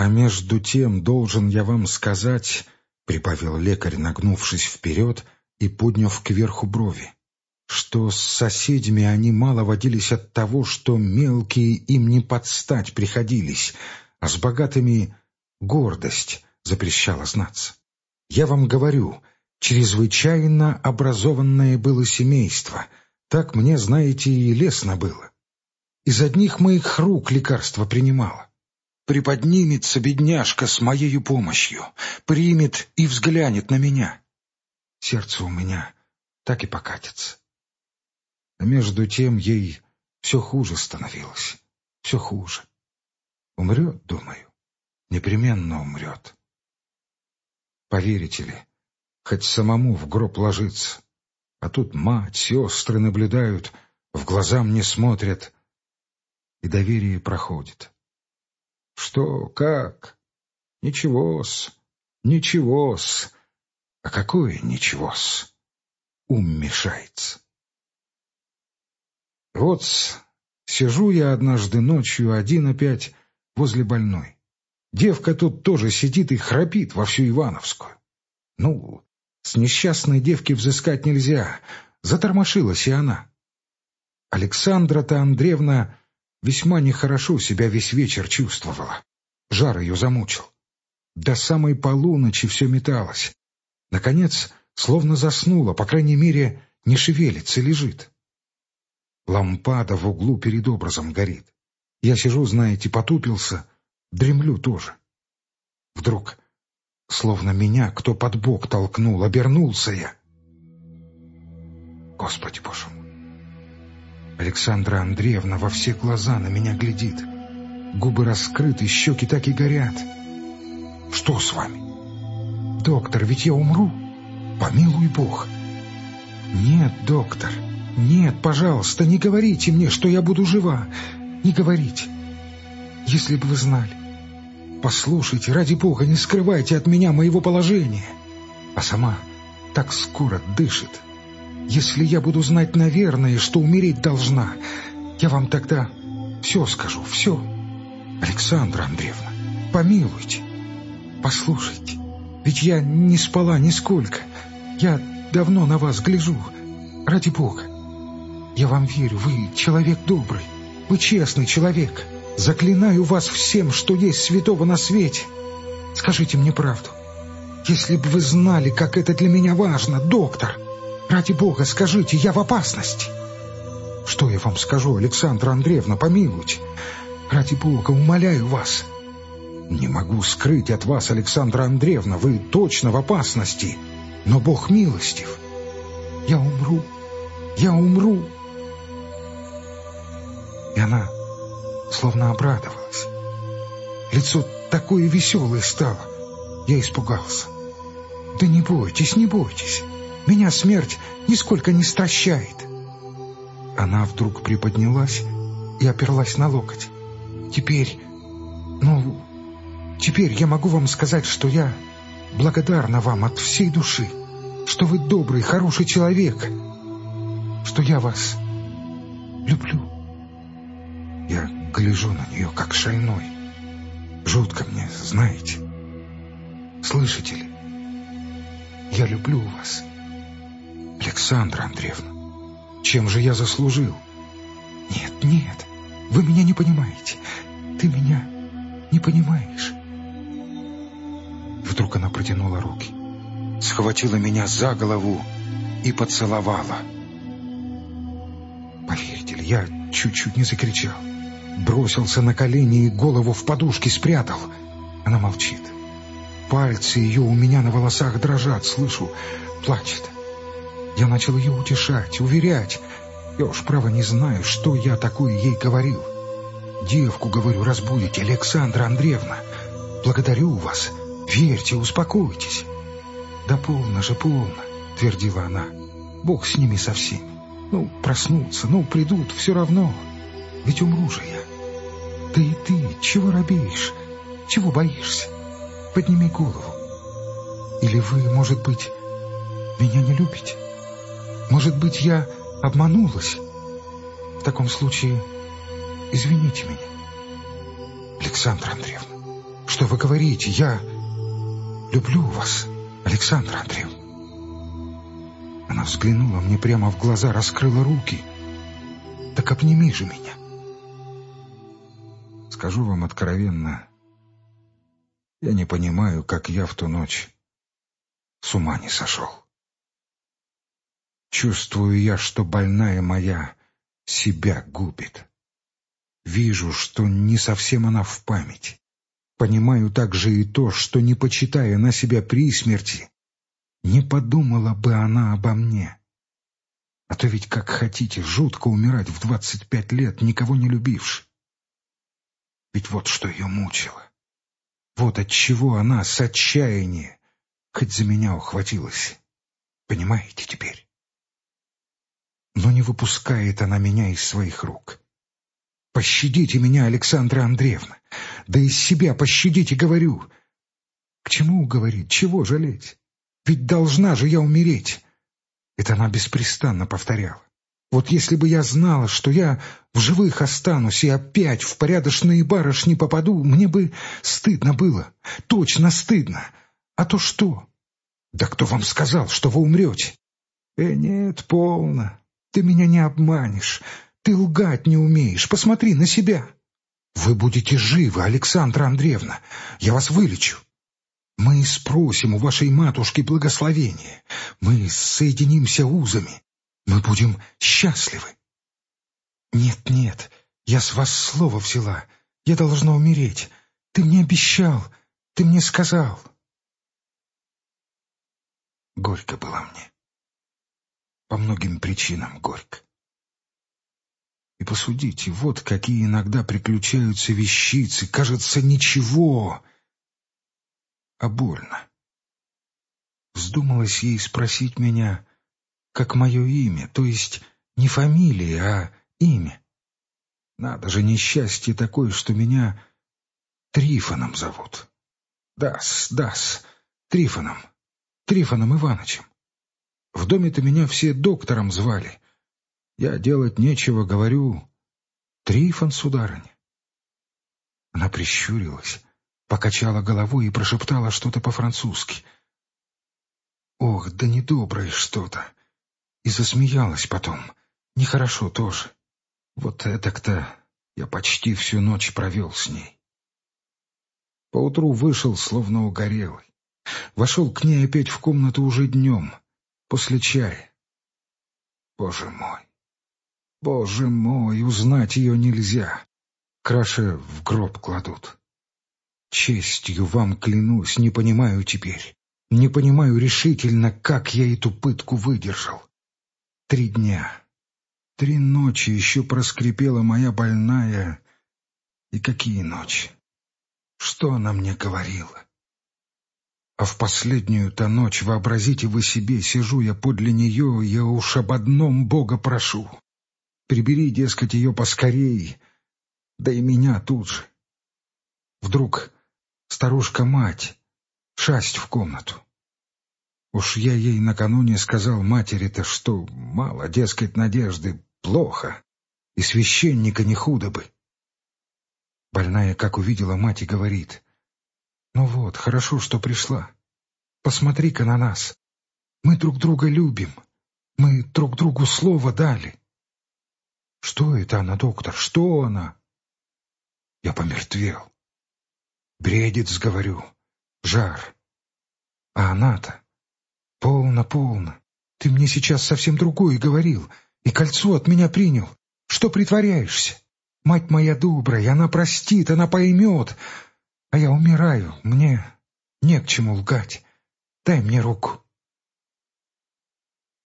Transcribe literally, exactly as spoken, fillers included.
«А между тем должен я вам сказать, — прибавил лекарь, нагнувшись вперед и подняв кверху брови, — что с соседями они мало водились от того, что мелкие им не подстать приходились, а с богатыми гордость запрещала знаться. Я вам говорю, чрезвычайно образованное было семейство, так мне, знаете, и лестно было. Из одних моих рук лекарство принимала. Приподнимется бедняжка с моею помощью, примет и взглянет на меня. Сердце у меня так и покатится. А между тем ей все хуже становилось, все хуже. Умрет, думаю, непременно умрет. Поверите ли, хоть самому в гроб ложиться, а тут мать, сестры наблюдают, в глаза мне смотрят, и доверие проходит. Что, как? Ничего-с, ничего-с. А какое ничего-с? Ум мешается. Вот сижу я однажды ночью один опять возле больной. Девка тут тоже сидит и храпит во всю Ивановскую. Ну, с несчастной девки взыскать нельзя, затормошилась и она. Александра-то Андреевна весьма нехорошо себя весь вечер чувствовала. Жар ее замучил. До самой полуночи все металось. Наконец, словно заснула, по крайней мере, не шевелится, лежит. Лампада в углу перед образом горит. Я сижу, знаете, потупился, дремлю тоже. Вдруг, словно меня кто под бок толкнул, обернулся я. Господи Боже мой! Александра Андреевна во все глаза на меня глядит. Губы раскрыты, щеки так и горят. Что с вами? Доктор, ведь я умру? Помилуй Бог. Нет, доктор, нет, пожалуйста, не говорите мне, что я буду жива. Не говорите. Если бы вы знали. Послушайте, ради Бога, не скрывайте от меня моего положения. А сама так скоро дышит. Если я буду знать, наверное, что умереть должна, я вам тогда все скажу, все. Александра Андреевна, помилуйте, послушайте, ведь я не спала нисколько. Я давно на вас гляжу, ради Бога. Я вам верю, вы человек добрый, вы честный человек. Заклинаю вас всем, что есть святого на свете. Скажите мне правду. Если бы вы знали, как это для меня важно, доктор, ради Бога, скажите, я в опасности. Что я вам скажу, Александра Андреевна, помилуйте. Ради Бога, умоляю вас. Не могу скрыть от вас, Александра Андреевна, вы точно в опасности, но Бог милостив. Я умру, я умру. И она словно обрадовалась. Лицо такое веселое стало. Я испугался. Да не бойтесь, не бойтесь. Меня смерть нисколько не стращает. Она вдруг приподнялась и оперлась на локоть. Теперь, ну, теперь я могу вам сказать, что я благодарна вам от всей души, что вы добрый, хороший человек, что я вас люблю. Я гляжу на нее, как шальной. Жутко мне, знаете. Слышите ли? Я люблю вас, Александра Андреевна. Чем же я заслужил? Нет, нет, вы меня не понимаете. Ты меня не понимаешь. Вдруг она протянула руки, схватила меня за голову и поцеловала. Поверите ли, я чуть-чуть не закричал. Бросился на колени и голову в подушки спрятал. Она молчит. Пальцы ее у меня на волосах дрожат, слышу, плачет. Я начал ее утешать, уверять. Я уж, право, не знаю, что я такое ей говорил. Девку, говорю, разбудите, Александра Андреевна. Благодарю вас. Верьте, успокойтесь. Да полно же, полно, твердила она. Бог с ними со всеми. Ну, проснутся, ну, придут, все равно. Ведь умру же я. Да и ты, чего робеешь? Чего боишься? Подними голову. Или вы, может быть, меня не любите? Может быть, я обманулась? В таком случае извините меня. Александра Андреевна, Что вы говорите? Я люблю вас, Александра Андреевна. Она взглянула мне прямо в глаза, раскрыла руки. Так обними же меня. Скажу вам откровенно, я не понимаю, как я в ту ночь с ума не сошел. Чувствую я, что больная моя себя губит. Вижу, что не совсем она в памяти. Понимаю также и то, что, не почитая на себя при смерти, не подумала бы она обо мне. А то ведь, как хотите, жутко умирать в двадцать пять лет, никого не любивши. Ведь вот что ее мучило. Вот отчего она с отчаяния хоть за меня ухватилась. Понимаете теперь? Но не выпускает она меня из своих рук. Пощадите меня, Александра Андреевна. Да из себя пощадите, говорю. К чему говорить? Чего жалеть? Ведь должна же я умереть. Это она беспрестанно повторяла. Вот если бы я знала, что я в живых останусь и опять в порядочные барышни попаду, мне бы стыдно было. Точно стыдно. А то что? Да кто вам сказал, что вы умрете? Э, нет, полно. Ты меня не обманешь. Ты лгать не умеешь. Посмотри на себя. Вы будете живы, Александра Андреевна. Я вас вылечу. Мы спросим у вашей матушки благословения. Мы соединимся узами. Мы будем счастливы. Нет, нет, я с вас слово взяла. Я должна умереть. Ты мне обещал. Ты мне сказал. Горько было мне. По многим причинам горько. И посудите, вот какие иногда приключаются вещицы. Кажется, ничего, а больно. Вздумалось ей спросить меня, как мое имя, то есть не фамилия, а имя. Надо же, несчастье такое, что меня Трифоном зовут. Да-с, да-с, Трифоном, Трифоном Иванычем. В доме-то меня все доктором звали. Я делать нечего, говорю: Трифон, сударыня. Она прищурилась, покачала головой и прошептала что-то по-французски. Ох, да недоброе что-то. И засмеялась потом. Нехорошо тоже. Вот этак-то я почти всю ночь провел с ней. Поутру вышел, словно угорелый. Вошел к ней опять в комнату уже днем, после чая. Боже мой! Боже мой! Узнать ее нельзя. Краше в гроб кладут. Честью вам клянусь, не понимаю теперь. Не понимаю решительно, как я эту пытку выдержал. Три дня, три ночи еще проскрипела моя больная. И какие ночи? Что она мне говорила? А в последнюю-то ночь, вообразите вы себе, сижу я подле нее, я уж об одном Бога прошу. Прибери, дескать, ее поскорей, да и меня тут же. Вдруг старушка-мать шасть в комнату. Уж я ей накануне сказал матери-то, что мало, дескать, надежды, плохо, и священника не худо бы. Больная, как увидела мать, и говорит: ну вот, хорошо, что пришла. Посмотри-ка на нас. Мы друг друга любим. Мы друг другу слово дали. Что это она, доктор? Что она? Я помертвел. Бредец, говорю. Жар. А она-то? Полно, полно. Ты мне сейчас совсем другое говорил. И кольцо от меня принял. Что притворяешься? Мать моя добрая, она простит, она поймет. А я умираю, мне не к чему лгать. Дай мне руку.